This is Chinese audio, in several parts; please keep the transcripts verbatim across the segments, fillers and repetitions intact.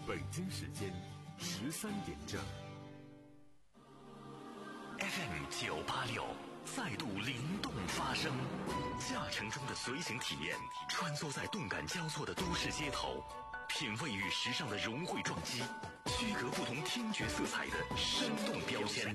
北京时间十三点正。 F M 九八六再度灵动发声，驾乘中的随行体验，穿梭在动感交错的都市街头，品味与时尚的融汇撞击，区隔不同听觉色彩的生动标签。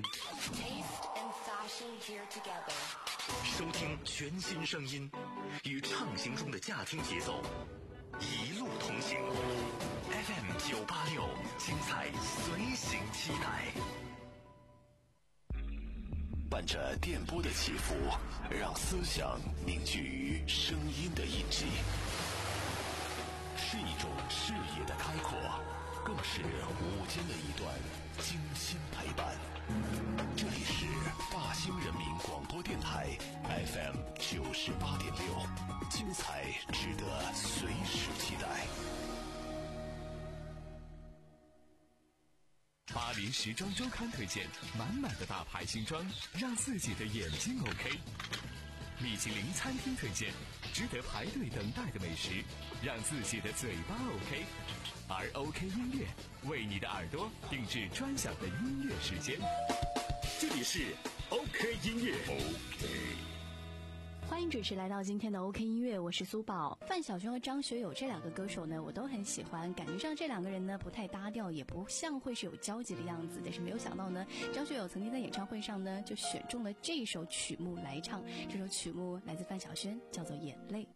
收听全新声音，与畅行中的驾听节奏，一路同行。F M 九八六，精彩随行期待。伴着电波的起伏，让思想凝聚于声音的印记，是一种视野的开阔，更是午间的一段精心陪伴。这里是大兴人民广播电台 F M 九十八点六，精彩值得随时期待。 巴黎时装周刊推荐满满的大牌新装，让自己的眼睛 OK。米其林餐厅推荐值得排队等待的美食，让自己的嘴巴 OK。而 OK 音乐为你的耳朵定制专享的音乐时间。这里是 OK 音乐 OK。 欢迎准时来到今天的 OK 音乐，我是苏宝。范晓萱和张学友这两个歌手呢，我都很喜欢，感觉上这两个人呢不太搭调，也不像会是有交集的样子。但是没有想到呢，张学友曾经在演唱会上呢就选中了这首曲目来唱，这首曲目来自范晓萱，叫做《眼泪》。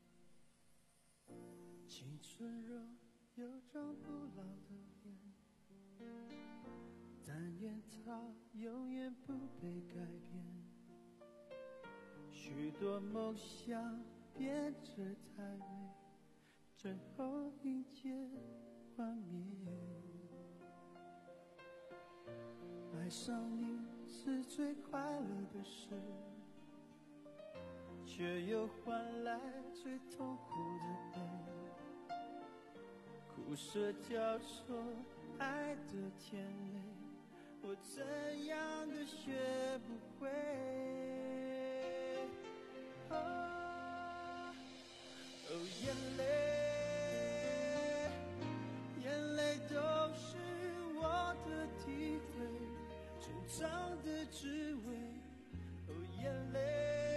青春若有张不老的脸，但愿它永远不被改变。许多梦想变着太美，最后迎接幻灭。爱上你是最快乐的事，却又换来最痛苦的悲。苦涩交错，爱的甜美，我怎样都学不会。哦，哦，眼泪，眼泪都是我的体会，成长的滋味。哦，眼泪，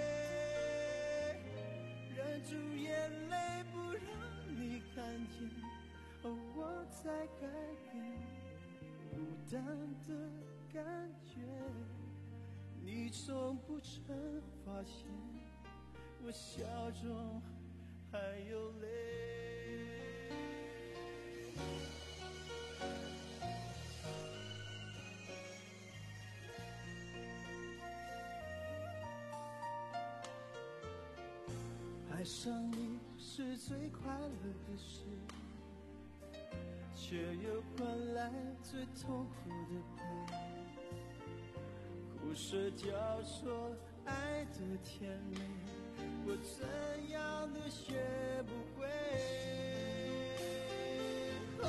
忍住眼泪不让你看见。哦，我在改变，孤单的感觉，你从不曾发现。我笑中还有泪，爱上你是最快乐的事，却又换来最痛苦的悲。苦涩交错，爱的甜美，我怎样都学不会。哦，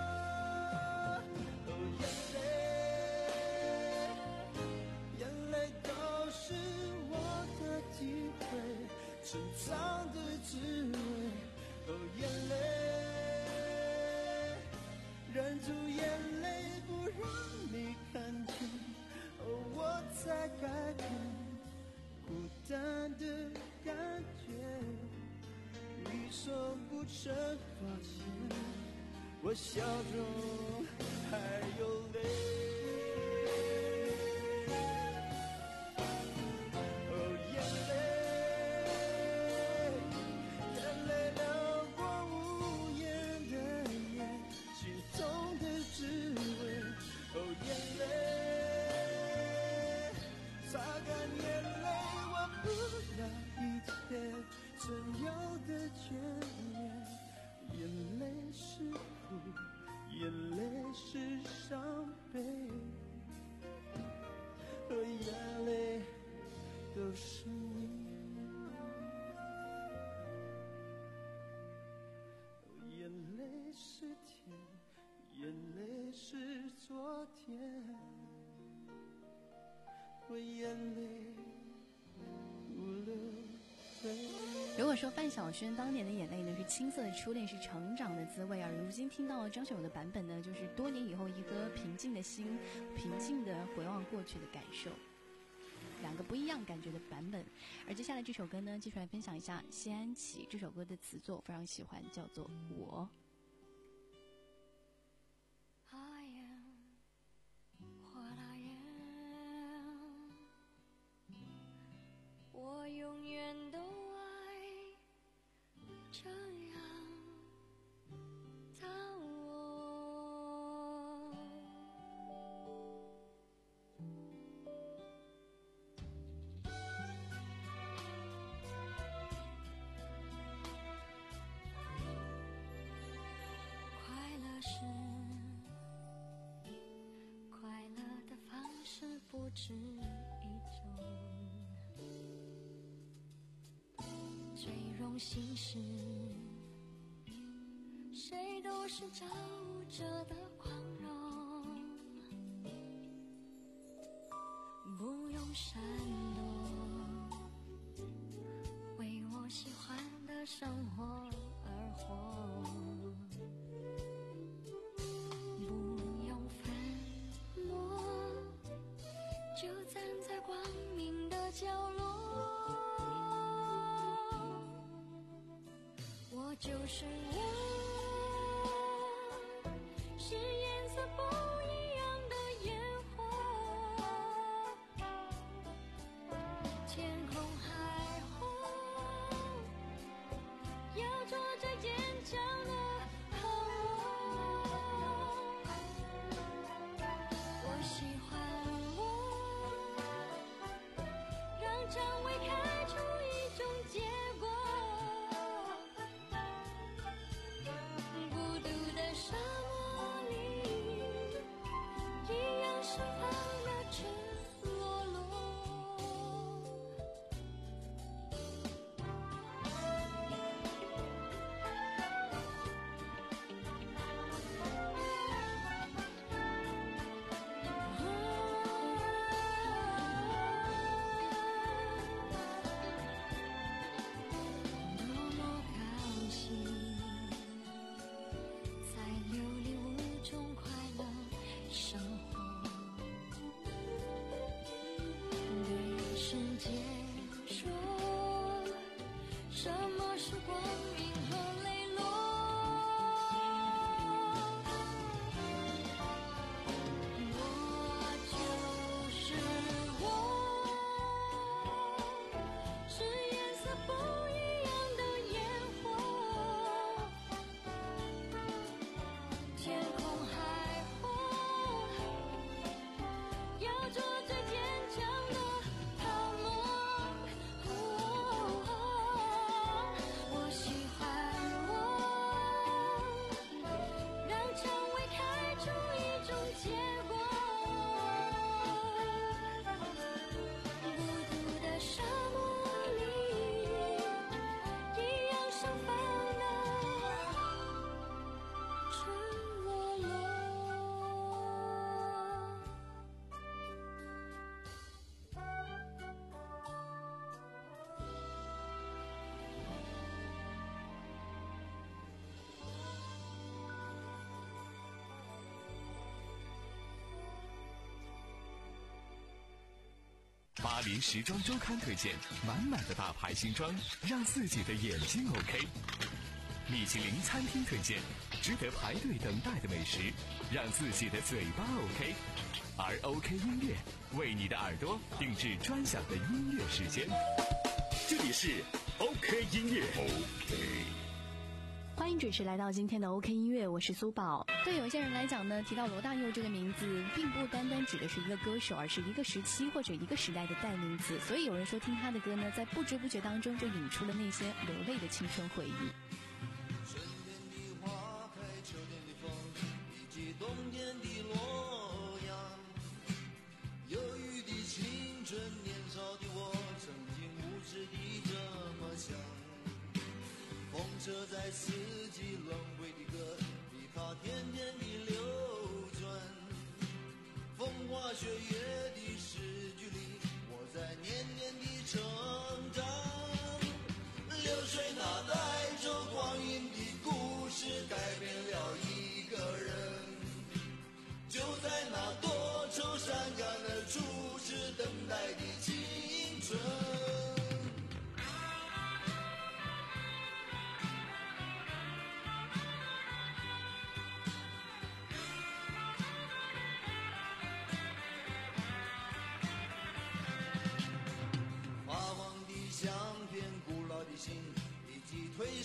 哦，眼泪，眼泪都是我的体会，成长的滋味。哦，眼泪，忍住眼泪不让你看见。哦，我在改变，孤单的感觉，你从不曾发现，我笑中还有泪。哦，眼泪，眼泪流过无言的眼，心痛的滋味。哦，眼泪，擦干眼泪，我不要一切曾有的眷恋。眼泪是苦，眼泪是伤悲，和眼泪都是你。眼泪是甜，眼泪是昨天，我眼泪无了泪。 如果说范晓萱当年的眼泪呢是青涩的初恋，是成长的滋味，而如如今听到张学友的版本呢，就是多年以后一颗平静的心，平静的回望过去的感受，两个不一样感觉的版本。而接下来这首歌呢，继续来分享一下谢安琪这首歌的词作，非常喜欢，叫做《我》。 我永远都爱这样的我，快乐是快乐的方式不止一种，最荣幸是谁都是照着的宽容，不用闪躲，为我喜欢的生活而活，不用粉墨，就站在光明的角落，我就是我，是颜色不一样的烟火，天空海阔，要做最坚强的好我，我喜欢我，让蔷薇开出一种结果，孤独的沙漠里一样盛放的赤裸裸。多么高兴，在流离无中快乐生活，对世界说，什么是光明和磊落，我就是我，是颜色不一样的烟火，天空海阔，要做最坚强的泡沫，我喜欢我，让蔷薇开出一种结果，孤独的沙漠里一样盛放的赤裸裸。 巴黎时装周刊推荐满满的大牌新装，让自己的眼睛 OK。米其林餐厅推荐值得排队等待的美食，让自己的嘴巴 OK。而 OK 音乐为你的耳朵定制专享的音乐时间，这里是 OK 音乐 OK。 欢迎准时来到今天的 OK 音乐，我是苏宝。对有些人来讲呢，提到罗大佑这个名字，并不单单指的是一个歌手，而是一个时期或者一个时代的代名词。所以有人说，听他的歌呢，在不知不觉当中就引出了那些流泪的青春回忆。 春天的花开，秋天的风，以及冬天的洛阳。忧郁的青春，年少的我，曾经无知地这么想。风车在四季轮回的歌里，它天天地流转。风花雪月的诗句里，我在年年地成长。流水那带着光阴的故事，改变了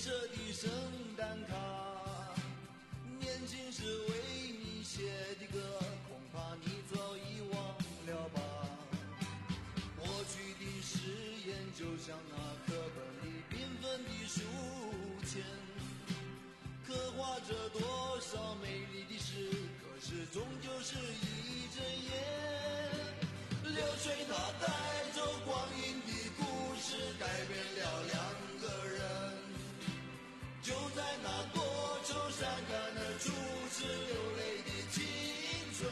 色的圣诞卡，年轻时为你写的歌，恐怕你早已忘了吧。过去的誓言就像那课本里缤纷的书签，刻画着多少美丽的诗，可是终究是一阵烟。流水它带走光阴的故事，改变了两个人，就在那多愁善感的初次流泪的青春。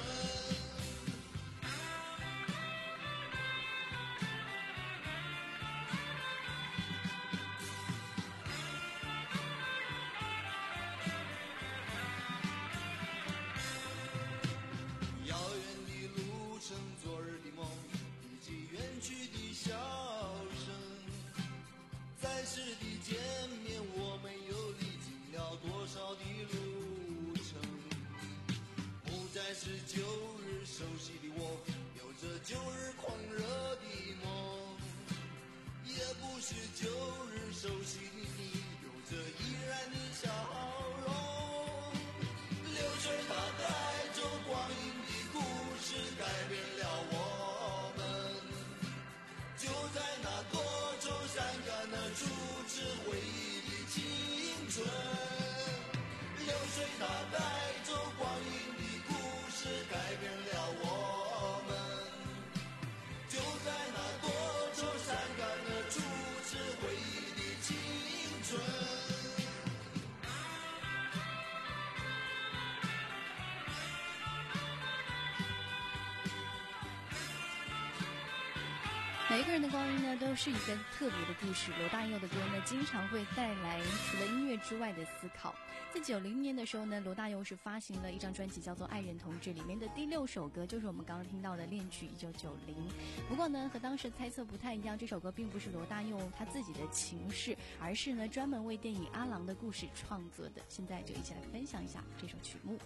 遥远的路程，昨日的梦，以及远去的笑声，在世的见面，我们又历经了多少的路程。不再是旧日熟悉的我，有着旧日狂热的梦，也不是旧日熟悉的你，有着依然的笑容。流水它带走光阴的故事，改变了我们，就在那多愁善感的初次回忆的青春。流水它带走光阴的故事，改变了我们，就在那多愁善感的初次回忆的青春。 每一个人的光阴呢，都是一个特别的故事。罗大佑的歌呢，经常会带来除了音乐之外的思考。在九零年的时候呢，罗大佑是发行了一张专辑，叫做《爱人同志》，里面的第六首歌就是我们刚刚听到的《恋曲一九九零》。不过呢，和当时猜测不太一样，这首歌并不是罗大佑他自己的情事，而是呢专门为电影《阿郎的故事》创作的。现在就一起来分享一下这首曲目。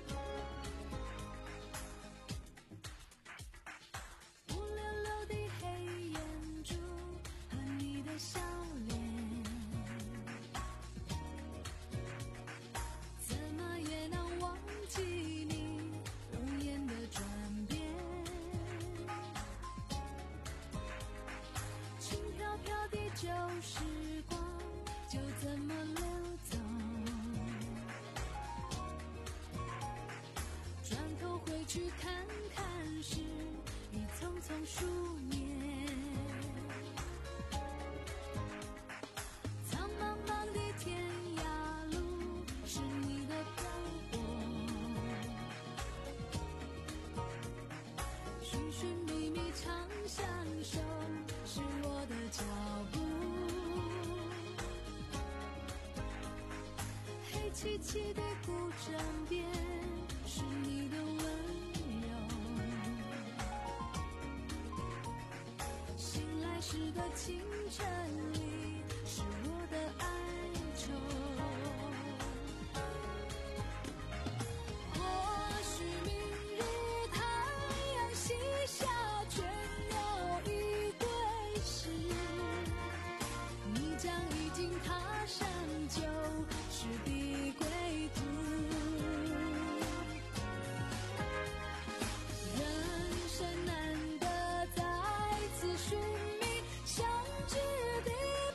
笑脸，怎么也难忘记你容颜的转变，轻飘飘的旧时光就这么流走，转头回去看看时，已匆匆数年。凄凄的古镇边，是你的温柔，醒来时的清晨里，是我的哀愁。或许明日太阳西下，倦鸟已归时，你将已经踏上旧时的人生难得再次寻觅相知的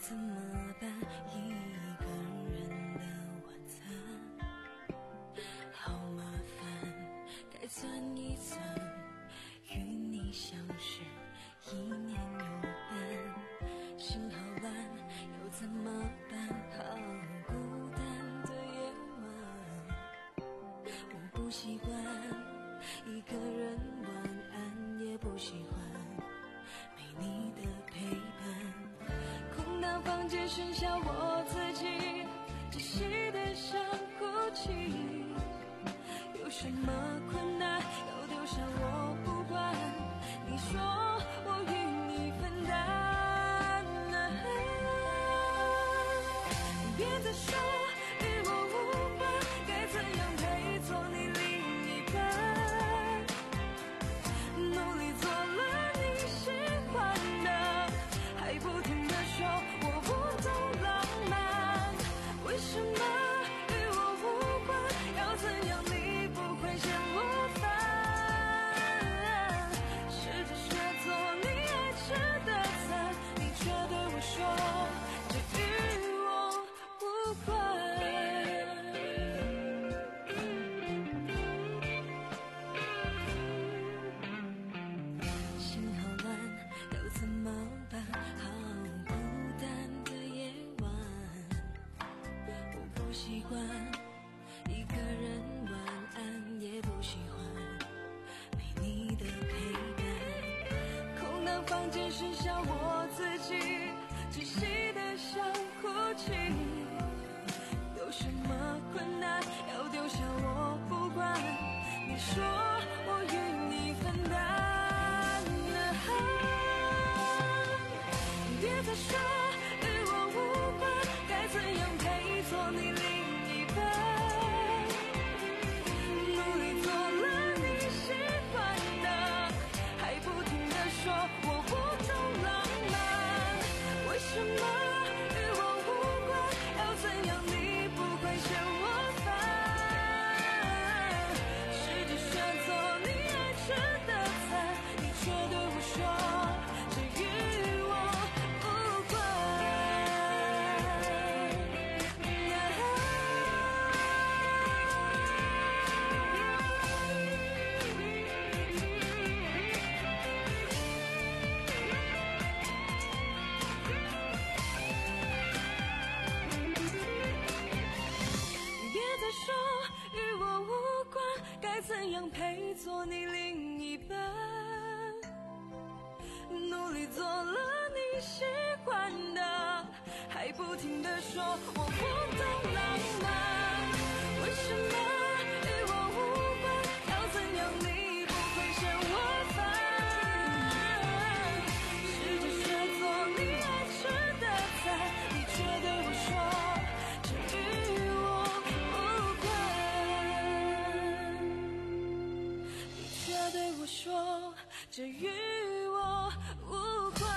怎么办？一个人的晚餐，好麻烦，该算一算，与你相识一年有半，心好乱，又怎么办？好孤单的夜晚，我不习惯一个人晚安，也不喜欢没你的陪伴，空荡房间剩下我自己，窒息的想哭泣，有什么困难要丢下我不管，你说我与你分担，别再说与我无关，该怎样配做你另一半，努力做了你喜欢的，还不停地说我不懂浪漫，为什么与我无关，要怎样你不会嫌我烦，试着学做你爱吃的菜，你却对我说这与我无关，心好乱，要怎么办？好孤单的夜晚，我不习惯一个人晚安，也不喜欢没你的陪伴，空荡房间剩下我自己，窒息的想哭泣，有什么困难要丢下我不管，你说我与你分担，别再说与我无关，该怎样配做你另一半，努力做了你喜欢的，还不停地说我不懂浪漫，为什么与我无关，要怎样你不会嫌我烦，试着选做你爱吃的菜，你却对我说这与我无关，别再说与我无关，该怎样配做你另一半，努力做了你喜欢的，还不停地说我不懂浪漫，为什么与我无关，要怎样你不会嫌我烦，试着学做你爱吃的菜，你却对我说这与我无关，你却对我说这与我无关。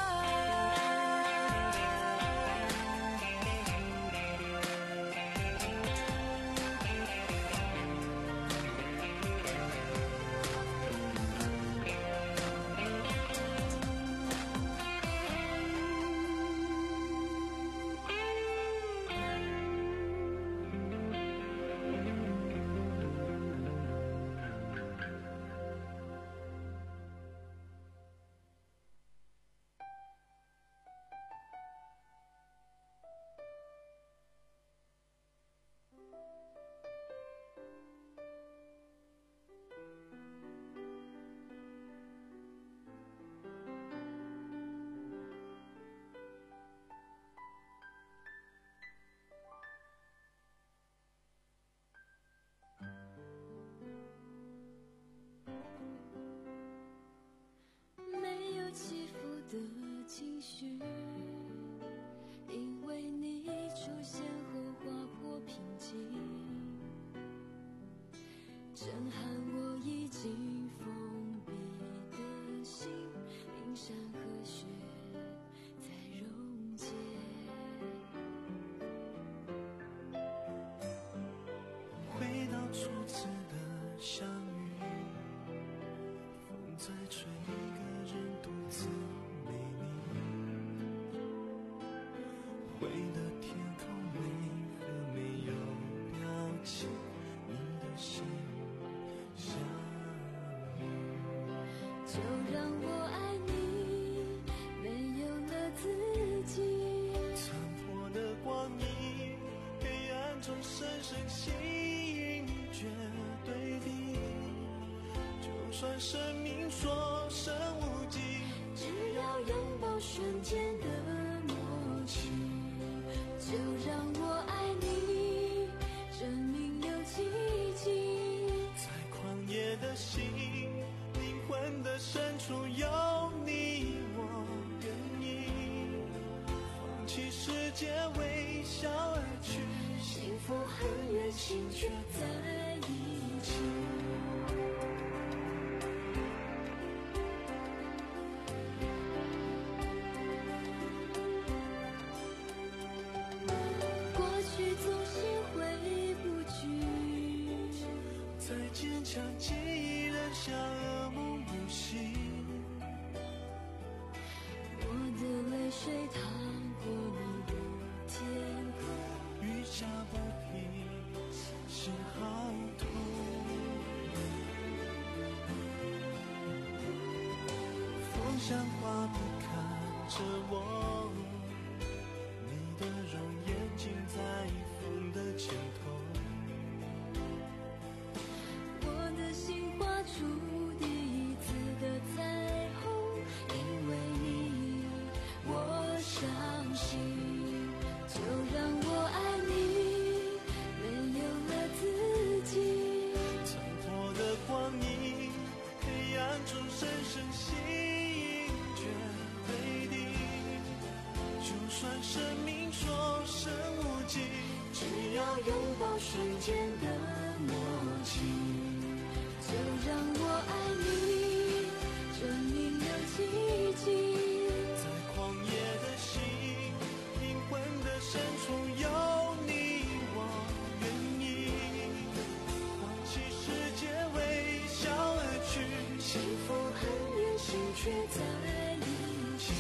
灰的天空为何没有表情？你的心像雨， 就让我爱你，没有了自己。 残破的光阴，黑暗中深深吸引，绝对的。就算生命所剩无几， 只要拥抱瞬间的默契。就让我爱你，证明有奇迹。 在狂野的心，灵魂的深处有你，我愿意放弃世界，微笑而去。 幸福很远，心却在一起。过去总是回不去， 再坚强记忆仍像噩梦无息。 我的泪水淌过你的天空， 雨下不停，心好痛。风像花朵看着我，你的容颜尽在风的肩头。 我的心画出第一次的彩虹，因为你我相信。就让我爱你，没有了自己。 残破的光阴，黑暗中深深吸引，绝对的。就算生命所剩无几， 只要拥抱瞬间的默契。就让我爱你，证明有奇迹。 在狂野的心，灵魂的深处有你，我愿意放弃世界，微笑而去。 幸福很远，心却在一起。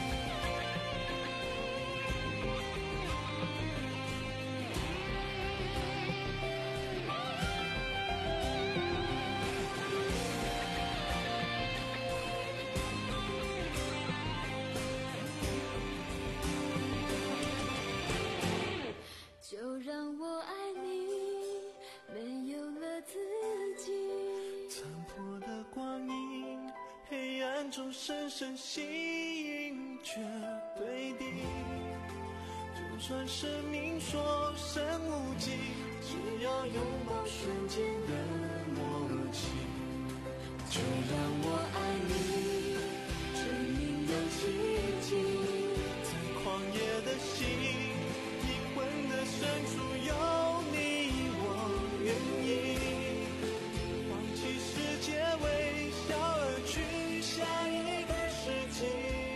就让我爱你，没有了自己。 残破的光阴，黑暗中深深吸引，绝对的。就算生命所剩无几，只要拥抱瞬间的默契。 就让我爱你，证明有奇迹。 在狂野的心，灵魂的深处有你，我愿意放弃世界，微笑而去。下一个世纪，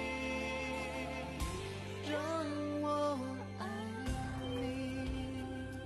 让我爱你。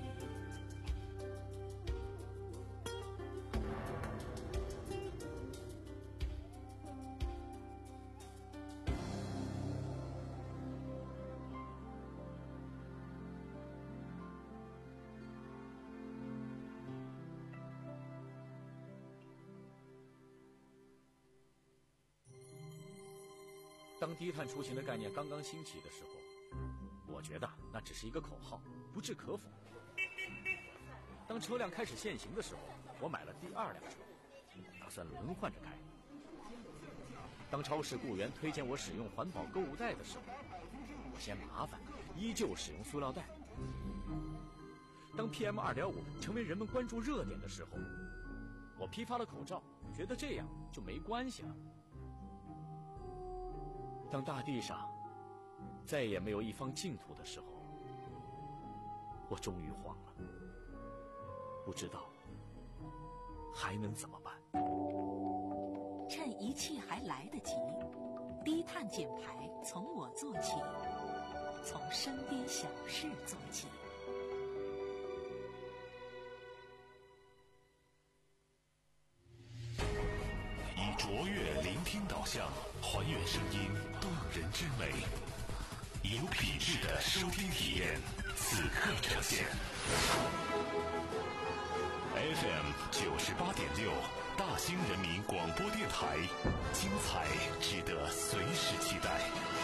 当低碳出行的概念刚刚兴起的时候，我觉得那只是一个口号，不置可否。当车辆开始限行的时候，我买了第二辆车，打算轮换着开。当超市雇员推荐我使用环保购物袋的时候，我嫌麻烦，依旧使用塑料袋。当 P M 二点五 成为人们关注热点的时候，我批发了口罩，觉得这样就没关系了。当大地上再也没有一方净土的时候，我终于慌了，不知道还能怎么办。 趁一切还来得及，低碳减排从我做起，从身边小事做起。 以卓越聆听导向，还原声音动人之美。 有品质的收听体验，此刻呈现。F M 九十八点六，大兴人民广播电台，精彩值得随时期待。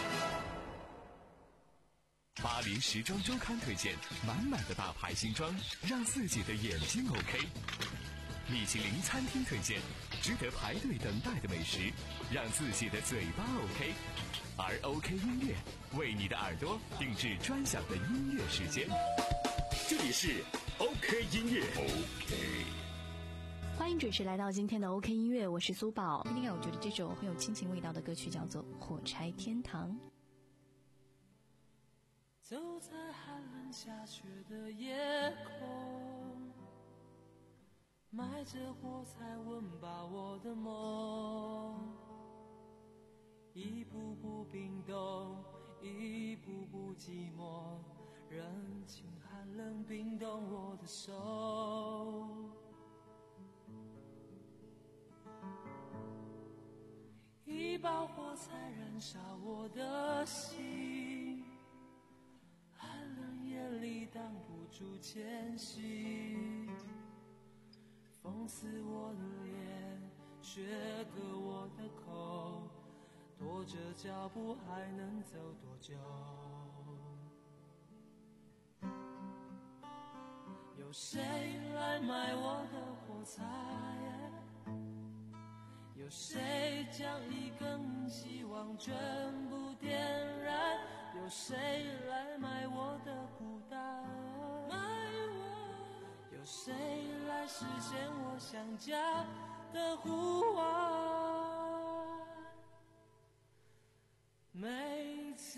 巴黎时装周刊推荐，满满的大牌新装，让自己的眼睛 OK。米其林餐厅推荐，值得排队等待的美食，让自己的嘴巴 OK。而 OK 音乐为你的耳朵定制专享的音乐时间。 这里是 OK 音乐 OK。 欢迎准时来到今天的 OK 音乐，我是苏宝。今天我觉得这首很有亲情味道的歌曲叫做《火柴天堂》。 走在寒冷下雪的夜空，埋着火柴温饱我的梦，一步步冰冻，一步步寂寞，人情寒冷冰冻我的手。一把火柴燃烧我的心，寒冷夜里挡不住前行，风刺我的脸，雪割我的口，拖着脚步还能走多久？有谁来买我的火柴？有谁将一根希望全部点燃？有谁来买我的孤单？买我？有谁来实现我想家的呼唤？每次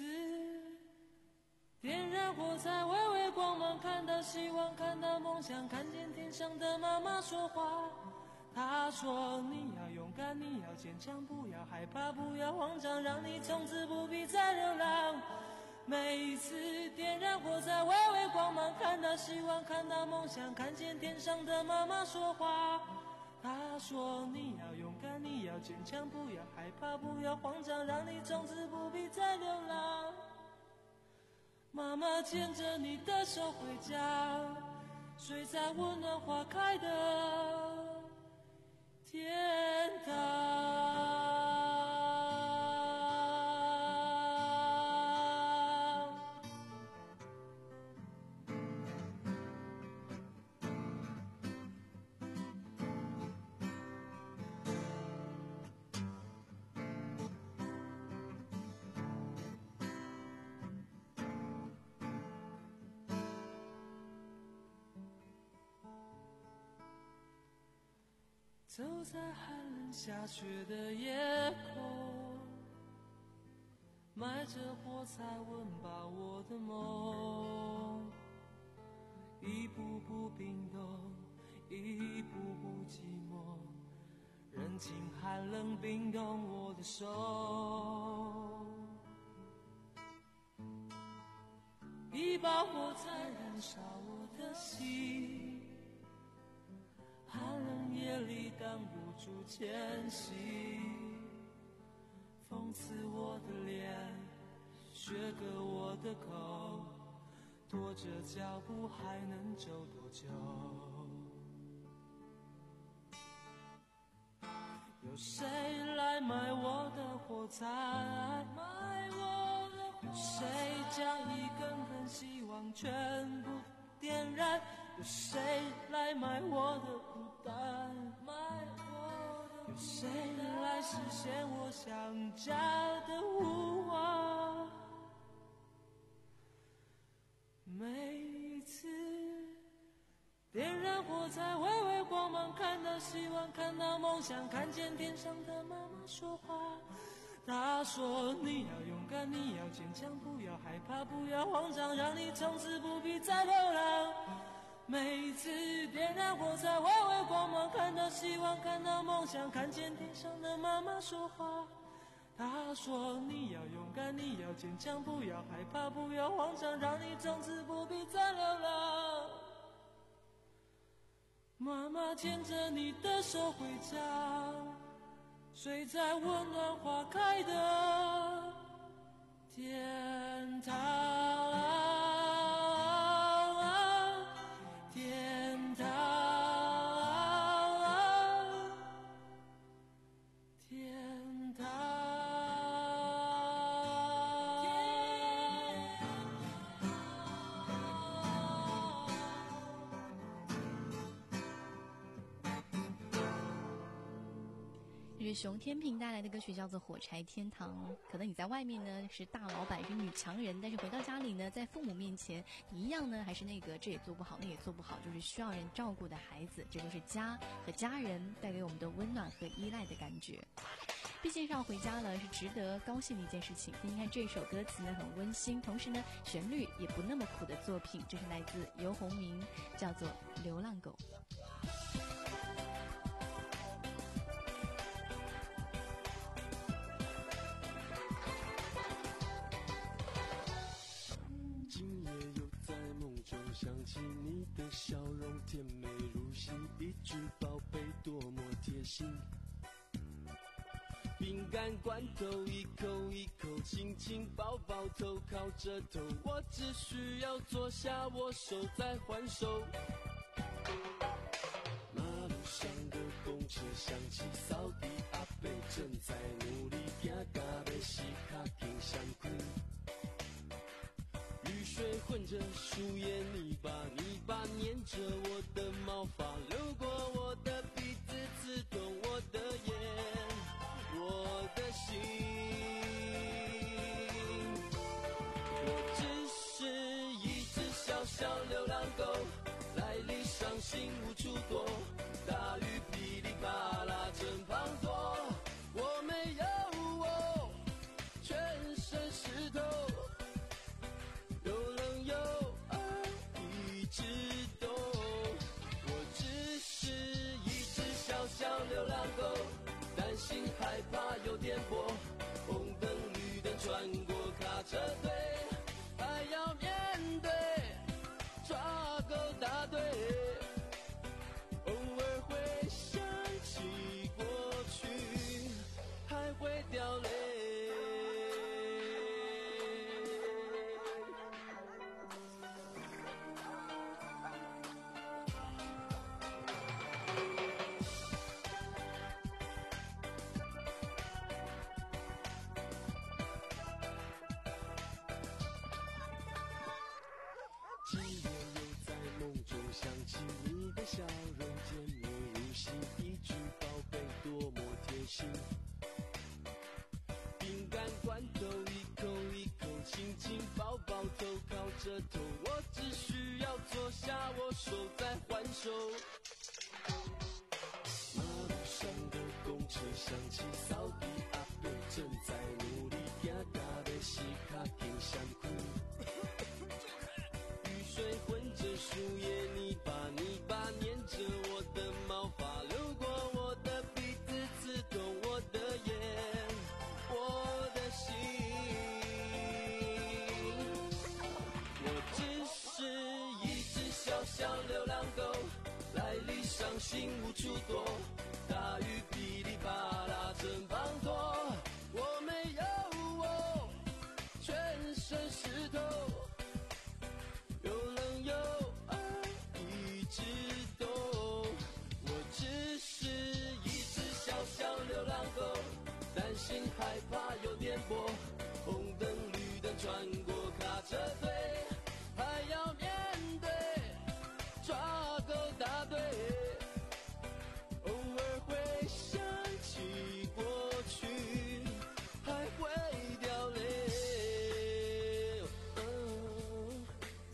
点燃火柴，微微光芒，看到希望，看到梦想，看见天上的妈妈说话。她说你要勇敢，你要坚强，不要害怕，不要慌张，让你从此不必再流浪。每一次点燃火柴，微微光芒，看到希望，看到梦想，看见天上的妈妈说话。她说你要勇敢，你要坚强，不要害怕，不要慌张，让你从此不必再流浪。妈妈牵着你的手回家，睡在温暖花开的天堂。走在寒冷下雪的夜空，埋着火柴温饱我的梦，一步步冰冻，一步步寂寞，人情寒冷冰冻我的手。一把火柴燃烧我的心，寒冷夜里挡不住前行，风刺我的脸，雪割我的口，拖着脚步还能走多久？有谁来买我的火柴？买我的火柴。有谁将一根根希望全部点燃？有谁来买我的孤单？买我的。有谁来实现我想家的呼唤？每一次点燃火柴，微微光芒，看到希望，看到梦想，看见天上的妈妈说话。她说你要勇敢，你要坚强，不要害怕，不要慌张，让你从此不必再流浪。每一次点燃火柴，微微光芒，看到希望，看到梦想，看见天上的妈妈说话。她说你要勇敢，你要坚强，不要害怕，不要慌张，让你从此不必再流浪。妈妈牵着你的手回家，睡在温暖花开的天堂。 是熊天平带来的歌曲叫做《火柴天堂》。可能你在外面呢是大老板，是女强人，但是回到家里呢，在父母面前，你一样呢还是那个这也做不好，那也做不好，就是需要人照顾的孩子。这就是家和家人带给我们的温暖和依赖的感觉。毕竟是要回家了，是值得高兴的一件事情。听听看这首歌词呢，很温馨，同时呢旋律也不那么苦的作品，这是来自游鸿明，叫做《流浪狗》。 今夜又在梦中想起你的笑容，甜美如昔，一句宝贝多么贴心。饼干罐头一口一口轻轻抱抱头，靠着头，我只需要坐下握手再还手。马路上的公车响起，扫地阿伯正在努力行到要死脚筋相困。雨水混着树叶泥巴，泥巴粘着我的毛发，流过我的鼻子，刺痛我的眼，我的心。我只是一只小小流浪狗，来历伤心无处躲，大雨噼里啪啦正滂沱，我没有我，全身湿透，又冷又饿一直抖。我只是一只小小流浪狗，担心害怕有颠簸，红灯绿灯穿过卡车队，还要面对抓狗大队，偶尔会想起过去，还会掉泪。今夜又在梦中想起你的笑容，甜美如昔，一句宝贝多么贴心。饼干罐头一口一口轻轻抱抱头，靠着头，我只需要坐下握手再还手。马路上的公车响起，扫地阿伯正在努力行到要死脚筋相困。雨水混着树叶泥巴，泥巴粘着我的毛发，流过我的鼻子，刺痛我的眼，我的心。我只是一只小小流浪狗，来历伤心无处躲，大雨噼里啪啦正滂沱，我没有我，全身湿透，又冷又饿一直抖。我只是一只小小流浪狗，担心害怕有颠簸，红灯绿灯穿过卡车队，还要面对抓狗大队，偶尔会想起过去，还会掉泪。嗯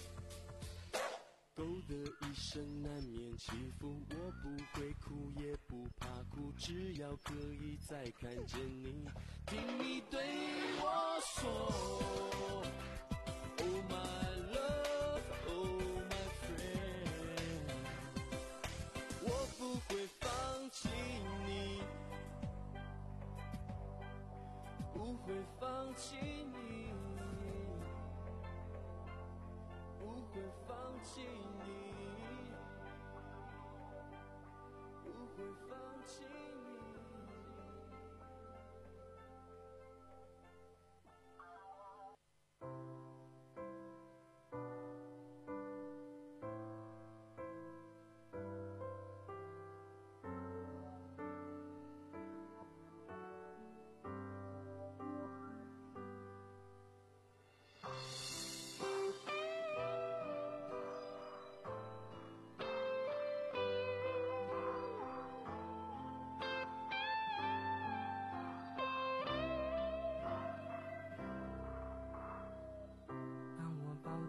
狗的一生难免起伏，我不会哭也不怕哭，只要可以再看见你，听你对我说 Oh my love, oh my friend， 我不会放弃你，不会放弃你，不会放弃你，不会放弃你。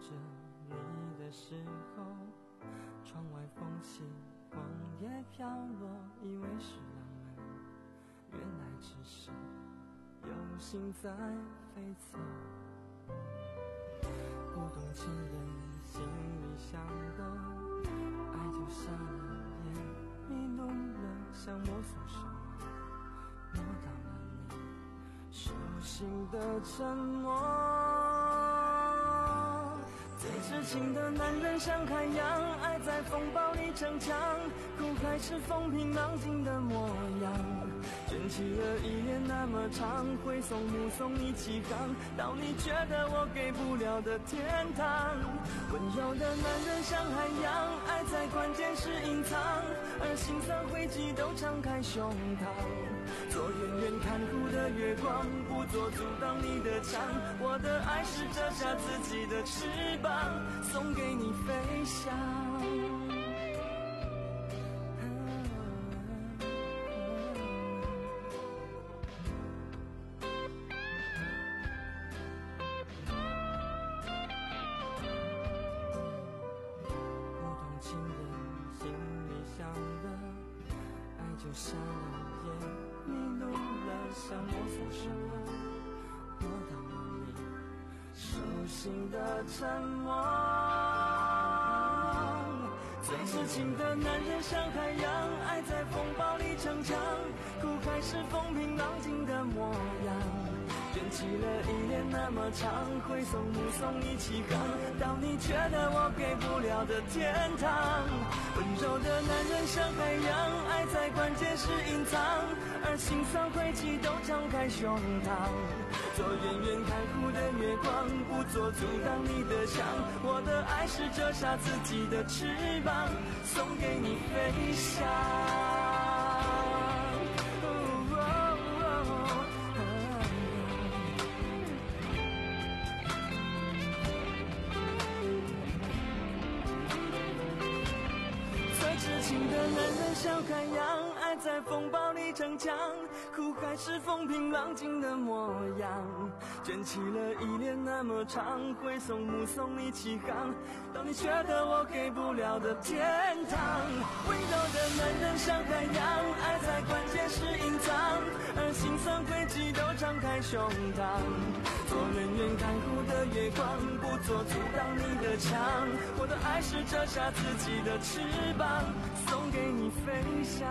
着你的时候，窗外风起，光也飘落，以为是浪漫，原来只是有心在飞走。不懂情人心里想的，爱就瞎了眼，迷路了，想摸索什么，摸到了你手心的沉默。最痴情的男人像海洋，爱在风暴里逞强，苦还是风平浪静的模样。卷起了一夜那么长，会送目送你起航，到你觉得我给不了的天堂。温柔的男人像海洋，爱在关键时隐藏，而心酸汇集都敞开胸膛。做远远看护的月光，不做阻挡你的墙。我的爱是折下自己的翅膀，送给你飞翔。不懂情人心里想的，爱就瞎了眼，迷路了，想摸索什么，摸到了你手心的沉默。最痴情的男人像海洋，爱在风暴里逞强，苦还是风平浪静的模样。卷起了一脸那么长，会送目送你起航，到你觉得我给不了的天堂。温柔的男人像海洋，爱在关键时隐藏，而心酸汇集都敞开胸膛。做远远看护的月光，不做阻挡你的墙。我的爱是折下自己的翅膀，送给你飞翔。痴情的男人像海洋，爱在风暴里逞强，苦还是风平浪静的模样。卷起了一脸那么长，会送目送你起航，到你觉得我给不了的天堂。温柔的男人像海洋，爱在关键时隐藏，而心酸汇集都敞开胸膛。做远远看护的月光，不做阻挡你的墙。我的爱是折下自己的翅膀，送给你飞翔。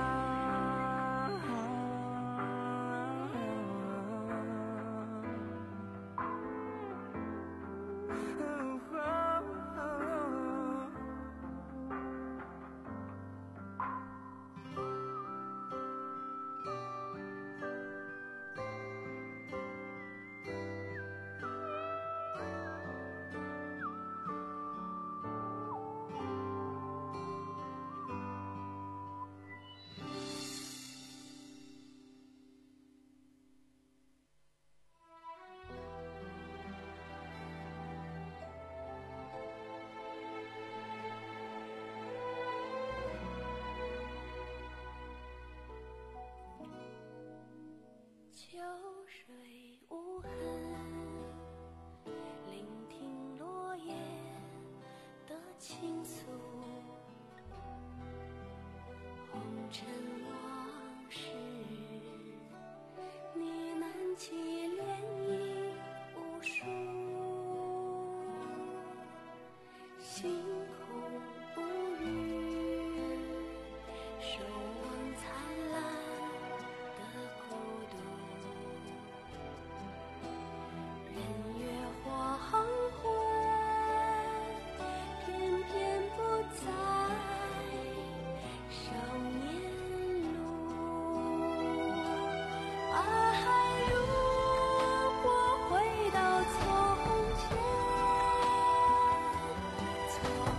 秋水无痕，聆听落叶的倾诉，红尘往事呢喃起涟漪无数，星空无语，守望灿烂的孤独。人越黄昏，偏偏不在少年路。啊，如果回到从前，从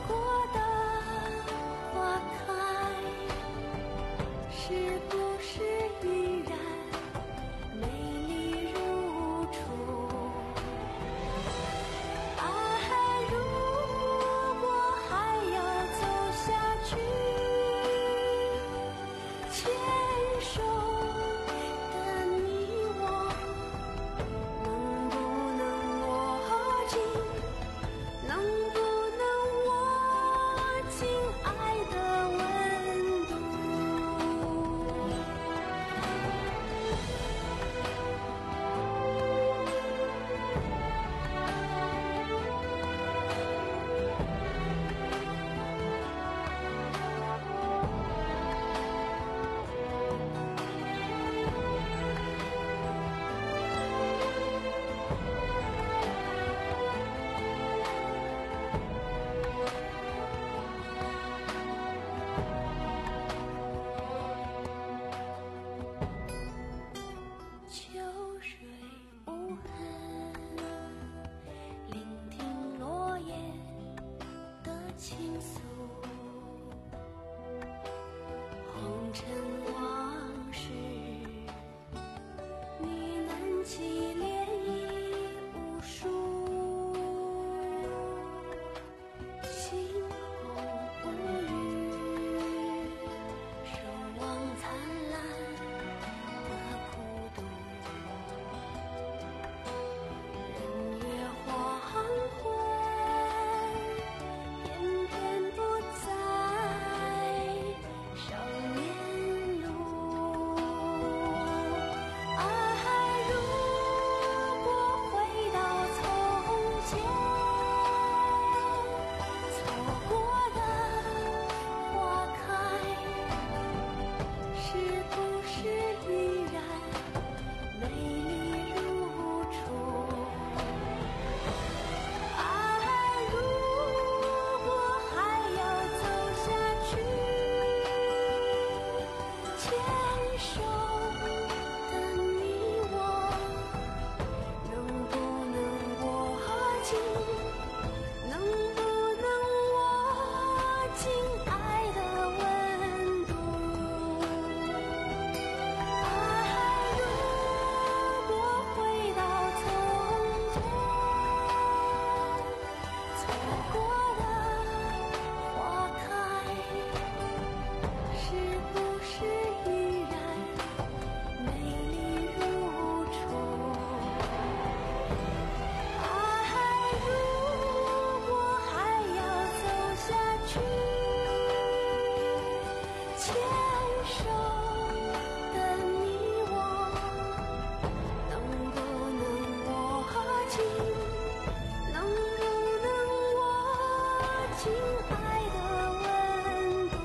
亲爱的温度。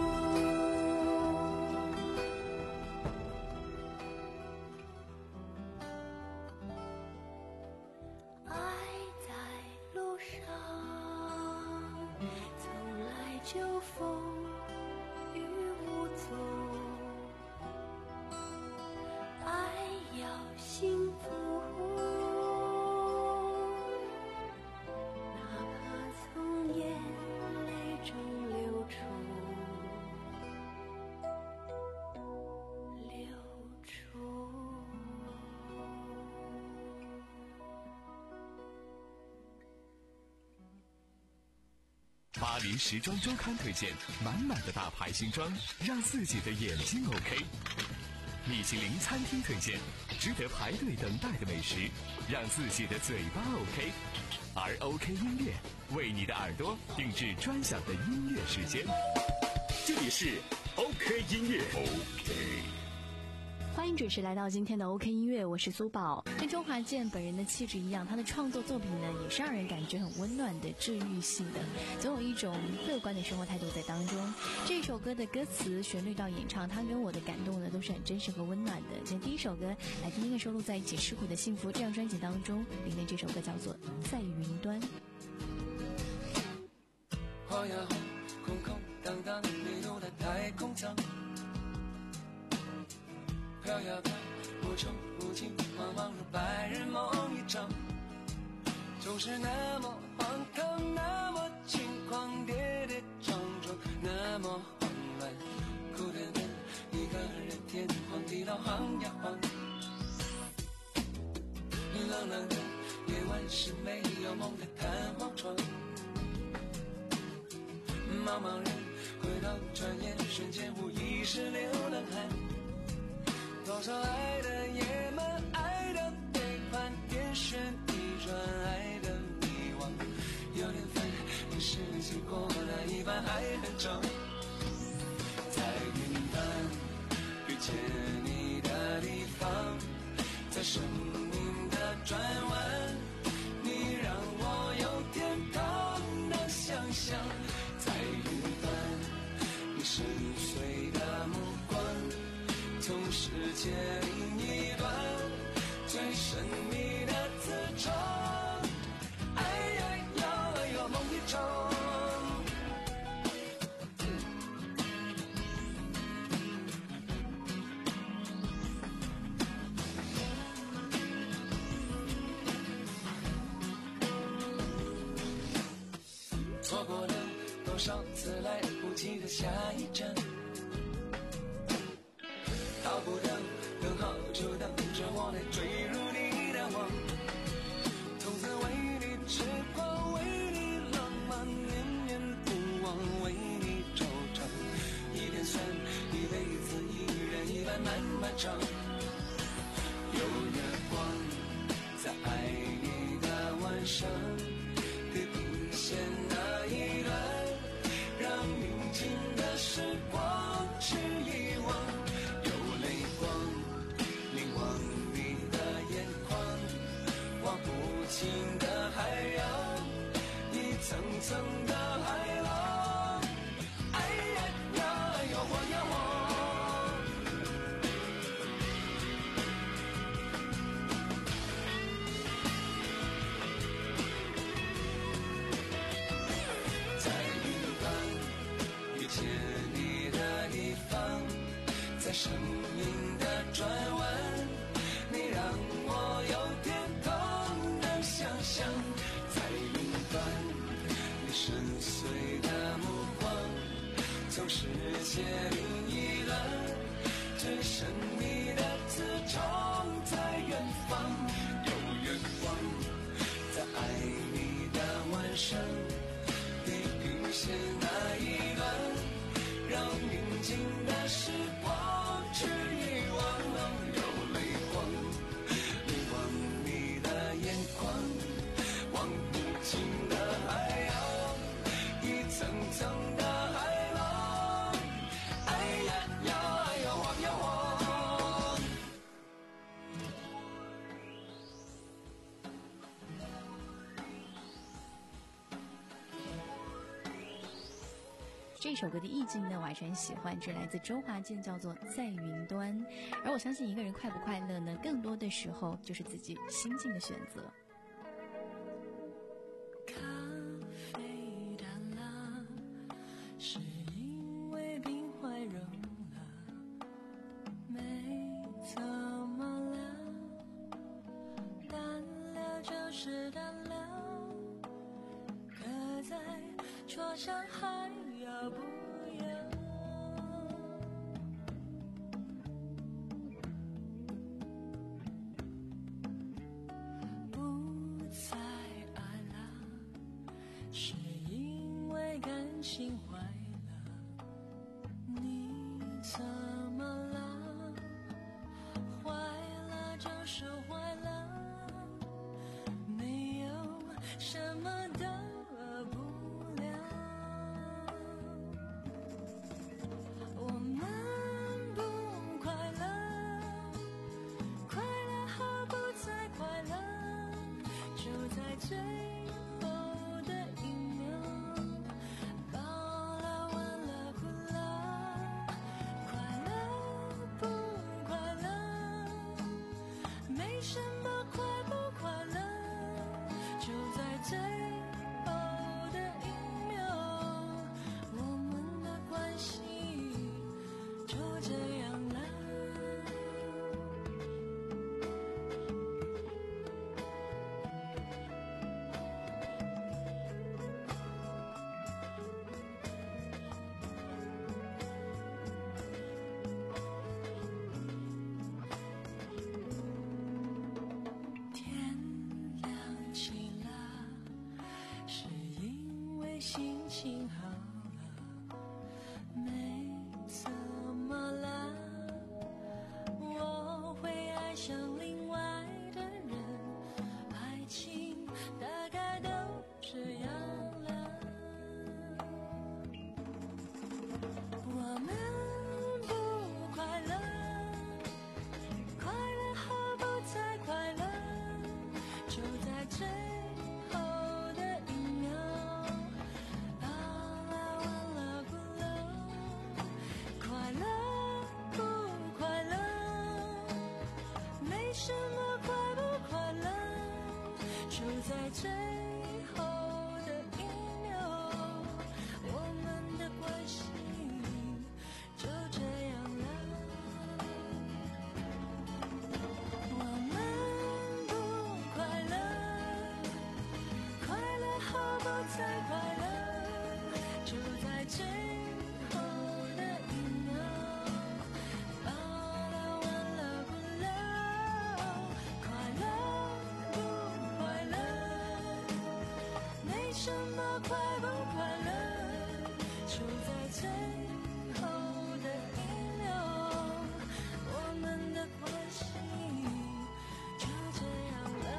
爱在路上，从来就风雨无阻。爱要幸福，哪怕从眼泪中流出，流出。 巴黎时装周刊推荐满满的大牌新装，让自己的眼睛 OK。米其林餐厅推荐值得排队等待的美食，让自己的嘴巴 OK。而 OK 音乐为你的耳朵定制专享的音乐时间。 这里是 OK 音乐 OK。 欢迎准时来到今天的 OK 音乐，我是苏宝。跟周华健本人的气质一样，他的创作作品呢，也是让人感觉很温暖的、治愈性的，总有一种乐观的生活态度在当中。这首歌的歌词、旋律到演唱，他跟我的感动呢，都是很真实和温暖的。今天第一首歌来听一个收录在《一起吃苦的幸福》这张专辑当中，里面这首歌叫做《在云端》。 花呀花，空空荡荡，迷路的太空舱。飘呀飘，无穷无尽，茫茫如白日梦一场。就是那么荒唐，那么轻狂，跌跌撞撞，那么慌乱，孤单的一个人，天荒地老晃呀晃。冷冷的夜晚是没有梦的弹簧床。茫茫人回头转眼，瞬间无意识流浪汉。多少爱的野蛮，爱的背叛，天旋地转，爱的迷惘。有点烦，任世界过了一半还很长。在云端遇见你的地方，在生命的转弯，你让我有点堂的想象。在云端，你深邃的目光，从世界另一端，最神秘的磁场。哎呀呀，哎呦，梦一场。错过了多少次来不及的下一站，逃不掉，等好就等着我来坠入你的网。从此为你痴狂，为你浪漫，念念不忘，为你惆怅。一点酸，一辈子一人一半漫漫长。有月光在爱你的晚上，地平线那一端，让宁静的时光去遗忘。有泪光凝望你的眼眶，望不尽的海洋，一层层的海浪。哎呀呀，哎呦晃呀晃。在云端遇见你的地方，在生命的转弯，你让我有点痛的想象。在云端，你深邃的目光，从世界另一端，最神秘的磁场在远方。有月光在爱你的晚上，地平线那一端，让宁静的时光去遗忘。有泪光凝望你的眼眶，望不尽的海洋，一层层的海浪。哎呀呀，哎呀晃呀晃。 这首歌的意境呢，我还是很喜欢，这来自周华健，叫做在云端。而我相信一个人快不快乐呢，更多的时候就是自己心境的选择。 咖啡淡了，是因为冰块融了，没怎么了，淡了就是淡了，刻在桌上还要不要？不再爱了，是因为感情坏了，你怎么了？坏了就是坏了，没有什么大不了。我们不快乐，快乐和不再快乐，就在最后的一秒，饱了完了哭了，快乐不快乐，没什么快不快乐，就在最后的一秒，我们的关系就这样了。天亮起了，是因为心情好了，没怎么了，我会爱上另外的人，爱情大概都这样了。我们不快乐，快乐和不再快乐，就在最后的一秒，饱了完了哭了，快乐不快乐，没什么快不快乐，就在最后的一秒，我们的关系就这样了。我们不快乐，快乐和不再快乐，就在最后的一秒，饱了完了哭了，快乐不快乐，没什么快不快乐，就在最后的一秒，我们的关系就这样了。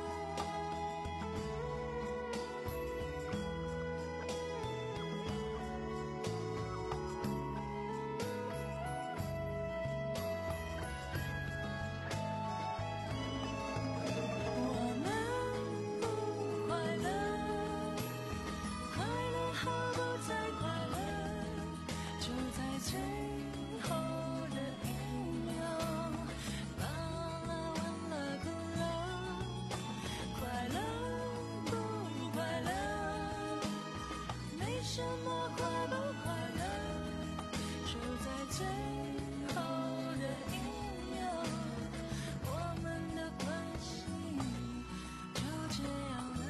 我们不快乐，快乐和不再快乐，就在最后的一秒，饱了完了哭了，快乐不快乐，没什么快不快乐，就在最后的一秒，我们的关系就这样了。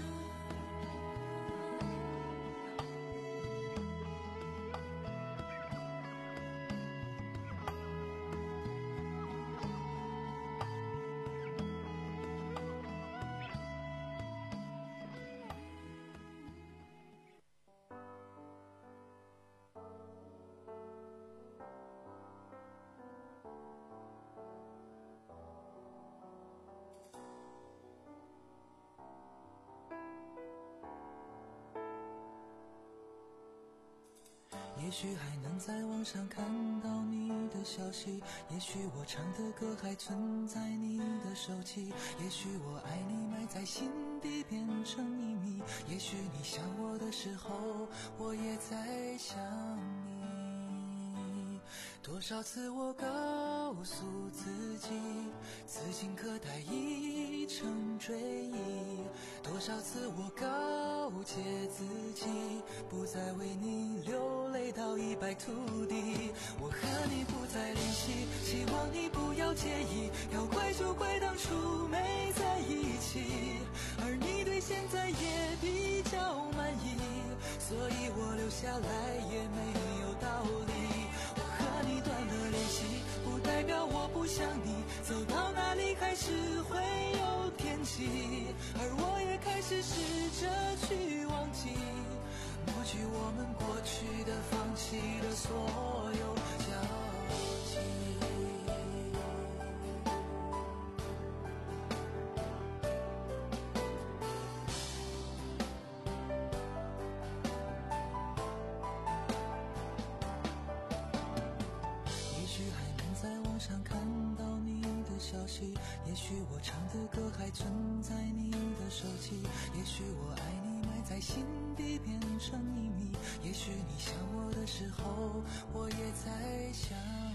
许还能在网上看到你的消息，也许我唱的歌还存在你的手机，也许我爱你埋在心底变成秘密，也许你想我的时候我也在想你。多少次我告诉自己此情可待已成追忆，多少次我告诫自己不再为你流泪到一败涂地。我和你不再联系，希望你不要介意，要怪就怪当初没在一起，而你对现在也比较满意，所以我留下来也没有道理。我和你断了联系，不代表我不想你，走到哪里还是会有天气，而我也开始试着去忘记，抹去我们过去的放弃的所有交集。也许还能在网上看到你的消息，也许我唱的歌还存在你的手机，也许我爱你埋在心底变成秘密，也许你想我的时候我也在想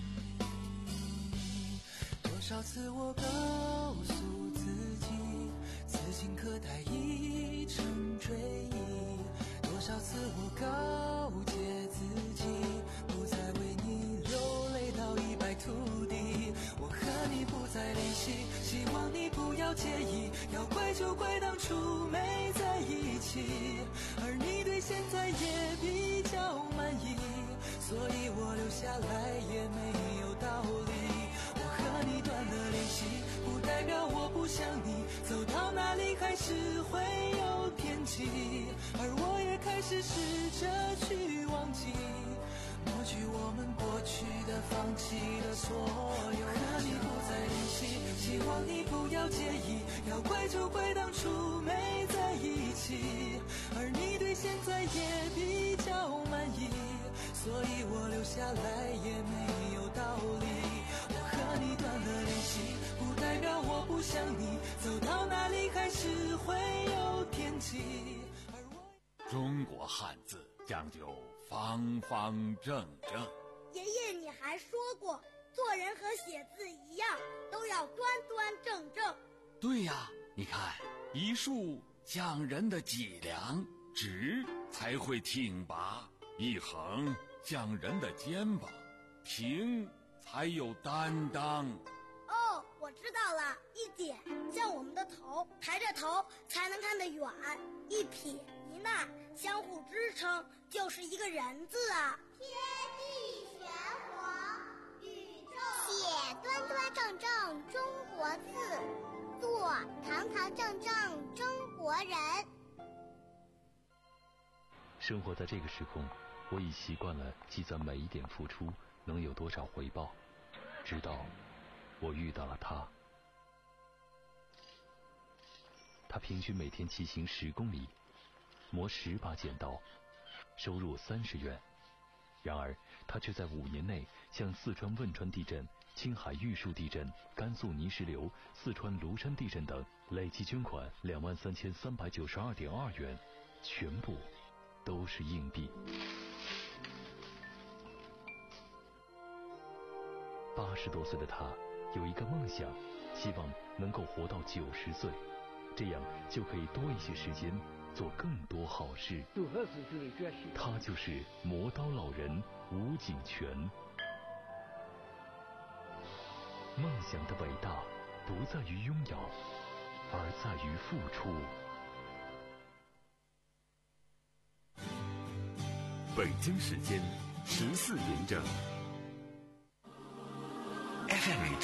你。多少次我告诉自己此情可待已成追忆，多少次我告诫自己不再为你流泪到一败涂地。我和你不再联系，希望你不要介意，要怪就怪当初没在一起，而你对现在也比较满意，所以我留下来也没有道理。我和你断了联系，不代表我不想你，走到哪里还是会有天气，而我也开始试着去忘记，抹去我们过去的放弃的所有。和你不再联系，希望你不要介意，要怪就怪当初没在一起，而你对现在也比较满意，所以我留下来也没有道理。我和你断了联系，不代表我不想你，走到哪里还是会有天气。 中国汉字讲究方方正正。 爷爷，你还说过，做人和写字一样，都要端端正正。 对呀，你看，一竖讲人的脊梁，直才会挺拔；一横讲人的肩膀，平才有担当。 哦，我知道了，一点像我们的头，抬着头才能看得远；一撇一捺相互支撑，就是一个人字啊。 天地玄黄，宇宙写端端正正中国字，做堂堂正正中国人。 生活在这个时空，我已习惯了计算每一点付出能有多少回报，直到我遇到了他。他平均每天骑行十公里，磨十把剪刀，收入三十元。然而他却在五年内向四川汶川地震、青海玉树地震、甘肃泥石流、四川庐山地震等累计捐款两万三千三百九十二点二元，全部都是硬币。八十多岁的他有一个梦想，希望能够活到九十岁，这样就可以多一些时间做更多好事。他就是磨刀老人吴景全。梦想的伟大不在于拥有，而在于付出。 北京时间十四点整。 F M